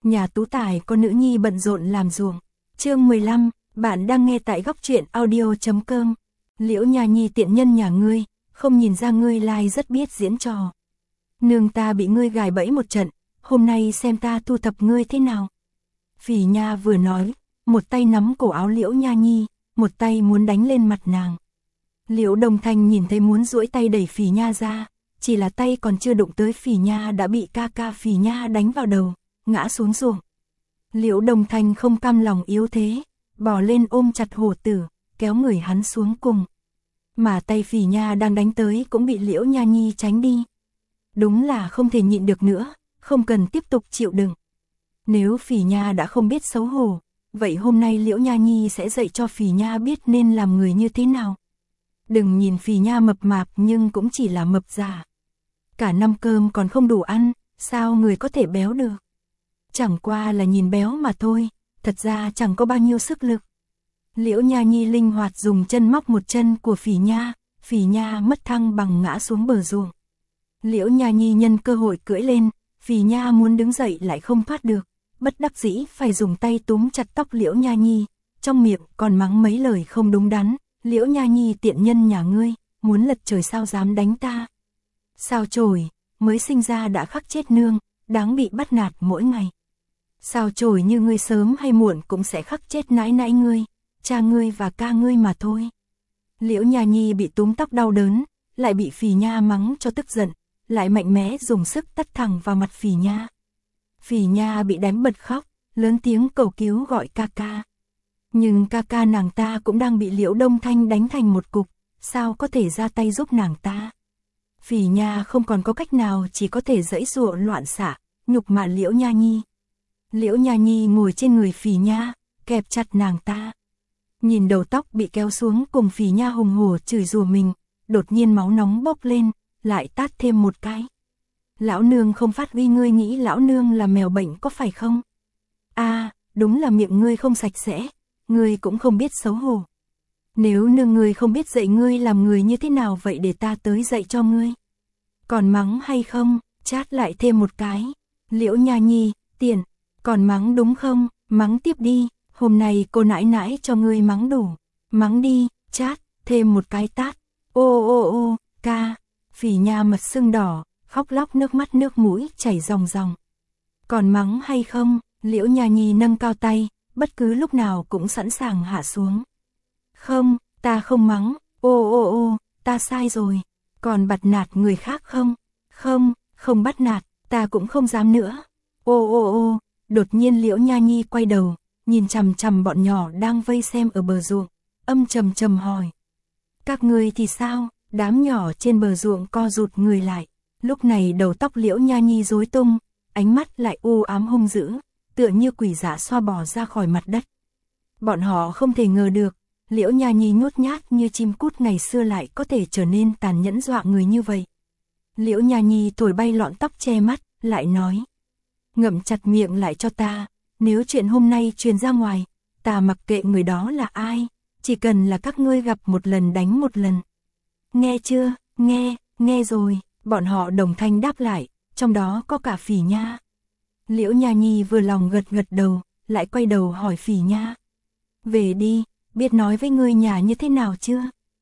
Nhà Tú Tài có nữ nhi bận rộn làm ruộng. Chương 15, bạn đang nghe tại góc truyện audio.com. Liễu Nha Nhi tiện nhân nhà ngươi, không nhìn ra ngươi lai rất biết diễn trò. Nương ta bị ngươi gài bẫy một trận, hôm nay xem ta thu thập ngươi thế nào. Phỉ Nha vừa nói, một tay nắm cổ áo Liễu Nha Nhi, một tay muốn đánh lên mặt nàng. Liễu Đông Thanh nhìn thấy muốn duỗi tay đẩy Phỉ Nha ra, chỉ là tay còn chưa đụng tới Phỉ Nha đã bị ca ca Phỉ Nha đánh vào đầu, ngã xuống ruộng. Liễu Đông Thanh không cam lòng yếu thế, bò lên ôm chặt hổ tử, kéo người hắn xuống cùng. Mà tay Phỉ Nha đang đánh tới cũng bị Liễu Nha Nhi tránh đi. Đúng là không thể nhịn được nữa, không cần tiếp tục chịu đựng. Nếu Phỉ Nha đã không biết xấu hổ, vậy hôm nay Liễu Nha Nhi sẽ dạy cho Phỉ Nha biết nên làm người như thế nào. Đừng nhìn Phỉ Nha mập mạp nhưng cũng chỉ là mập giả. Cả năm cơm còn không đủ ăn, sao người có thể béo được? Chẳng qua là nhìn béo mà thôi, thật ra chẳng có bao nhiêu sức lực. Liễu Nha Nhi linh hoạt dùng chân móc một chân của Phỉ Nha mất thăng bằng ngã xuống bờ ruộng. Liễu Nha Nhi nhân cơ hội cưỡi lên, Phỉ Nha muốn đứng dậy lại không thoát được, bất đắc dĩ phải dùng tay túm chặt tóc Liễu Nha Nhi, trong miệng còn mắng mấy lời không đúng đắn. Liễu Nha Nhi tiện nhân nhà ngươi, muốn lật trời sao dám đánh ta? Sao chổi, mới sinh ra đã khắc chết nương, đáng bị bắt nạt mỗi ngày. Sao chổi như ngươi sớm hay muộn cũng sẽ khắc chết nãi nãi ngươi, cha ngươi và ca ngươi mà thôi. Liễu Nha Nhi bị túm tóc đau đớn, lại bị Phỉ Nha mắng cho tức giận, lại mạnh mẽ dùng sức tát thẳng vào mặt Phỉ Nha. Phỉ Nha bị đánh bật khóc, lớn tiếng cầu cứu gọi ca ca. Nhưng ca ca nàng ta cũng đang bị Liễu Đông Thanh đánh thành một cục, sao có thể ra tay giúp nàng ta. Phỉ Nha không còn có cách nào, chỉ có thể giãy giụa loạn xạ, nhục mạ Liễu Nha Nhi. Liễu Nha Nhi ngồi trên người Phỉ Nha, kẹp chặt nàng ta. Nhìn đầu tóc bị kéo xuống cùng Phỉ Nha hùng hổ chửi rủa mình, đột nhiên máu nóng bốc lên, lại tát thêm một cái. Lão nương không phát uy, ngươi nghĩ lão nương là mèo bệnh có phải không? À, đúng là miệng ngươi không sạch sẽ, ngươi cũng không biết xấu hổ. Nếu nương ngươi không biết dạy ngươi làm người như thế nào vậy để ta tới dạy cho ngươi. Còn mắng hay không? Chát lại thêm một cái. Liễu Nha Nhi, tiền, còn mắng đúng không? Mắng tiếp đi, hôm nay cô nãi nãi cho ngươi mắng đủ. Mắng đi, chát, thêm một cái tát. Ô, ca. Phỉ Nha mặt sưng đỏ, khóc lóc nước mắt nước mũi chảy ròng ròng. Còn mắng hay không? Liễu Nha Nhi nâng cao tay, bất cứ lúc nào cũng sẵn sàng hạ xuống. Không, ta không mắng. Ô, ta sai rồi. Còn bắt nạt người khác không? Không bắt nạt, ta cũng không dám nữa. Ô, đột nhiên Liễu Nha Nhi quay đầu, nhìn chằm chằm bọn nhỏ đang vây xem ở bờ ruộng, âm trầm trầm hỏi. Các ngươi thì sao? Đám nhỏ trên bờ ruộng co rụt người lại. Lúc này đầu tóc Liễu Nha Nhi rối tung, ánh mắt lại u ám hung dữ, tựa như quỷ dã xoa bò ra khỏi mặt đất. Bọn họ không thể ngờ được, Liễu Nha Nhi nhút nhát như chim cút ngày xưa lại có thể trở nên tàn nhẫn dọa người như vậy. Liễu Nha Nhi thổi bay lọn tóc che mắt, lại nói. Ngậm chặt miệng lại cho ta, nếu chuyện hôm nay truyền ra ngoài, ta mặc kệ người đó là ai, chỉ cần là các ngươi gặp một lần đánh một lần. Nghe chưa? Nghe rồi, bọn họ đồng thanh đáp lại, trong đó có cả Phỉ Nha. Liễu Nha Nhi vừa lòng gật gật đầu, lại quay đầu hỏi Phỉ Nha. Về đi, biết nói với ngươi nhà như thế nào chưa?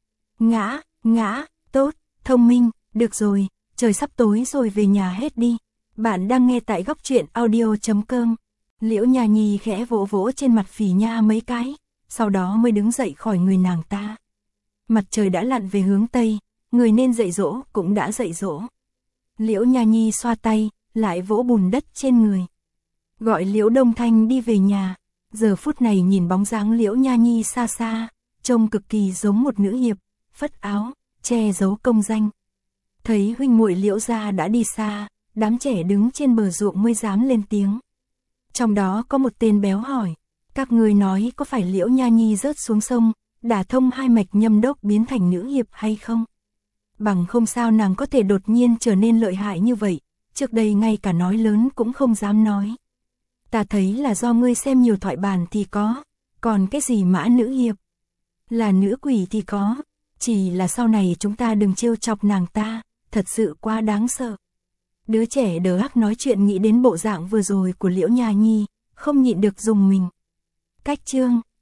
Ngã, tốt, thông minh, được rồi, trời sắp tối rồi về nhà hết đi. Bạn đang nghe tại góc truyện audio.com. Liễu Nha Nhi khẽ vỗ vỗ trên mặt Phỉ Nha mấy cái, sau đó mới đứng dậy khỏi người nàng ta. Mặt trời đã lặn về hướng Tây, người nên dạy dỗ cũng đã dạy dỗ. Liễu Nha Nhi xoa tay, lại vỗ bùn đất trên người. Gọi Liễu Đông Thanh đi về nhà, giờ phút này nhìn bóng dáng Liễu Nha Nhi xa xa, trông cực kỳ giống một nữ hiệp, phất áo, che giấu công danh. Thấy huynh muội Liễu gia đã đi xa, đám trẻ đứng trên bờ ruộng mới dám lên tiếng. Trong đó có một tên béo hỏi, các ngươi nói có phải Liễu Nha Nhi rớt xuống sông, đả thông hai mạch nhâm đốc biến thành nữ hiệp hay không? Bằng không sao nàng có thể đột nhiên trở nên lợi hại như vậy, trước đây ngay cả nói lớn cũng không dám nói. Ta thấy là do ngươi xem nhiều thoại bản thì có, còn cái gì mã nữ hiệp, là nữ quỷ thì có, chỉ là sau này chúng ta đừng trêu chọc nàng ta, thật sự quá đáng sợ. Đứa trẻ đờ hắc nói chuyện nghĩ đến bộ dạng vừa rồi của Liễu Nha Nhi, không nhịn được dùng mình. Cách chương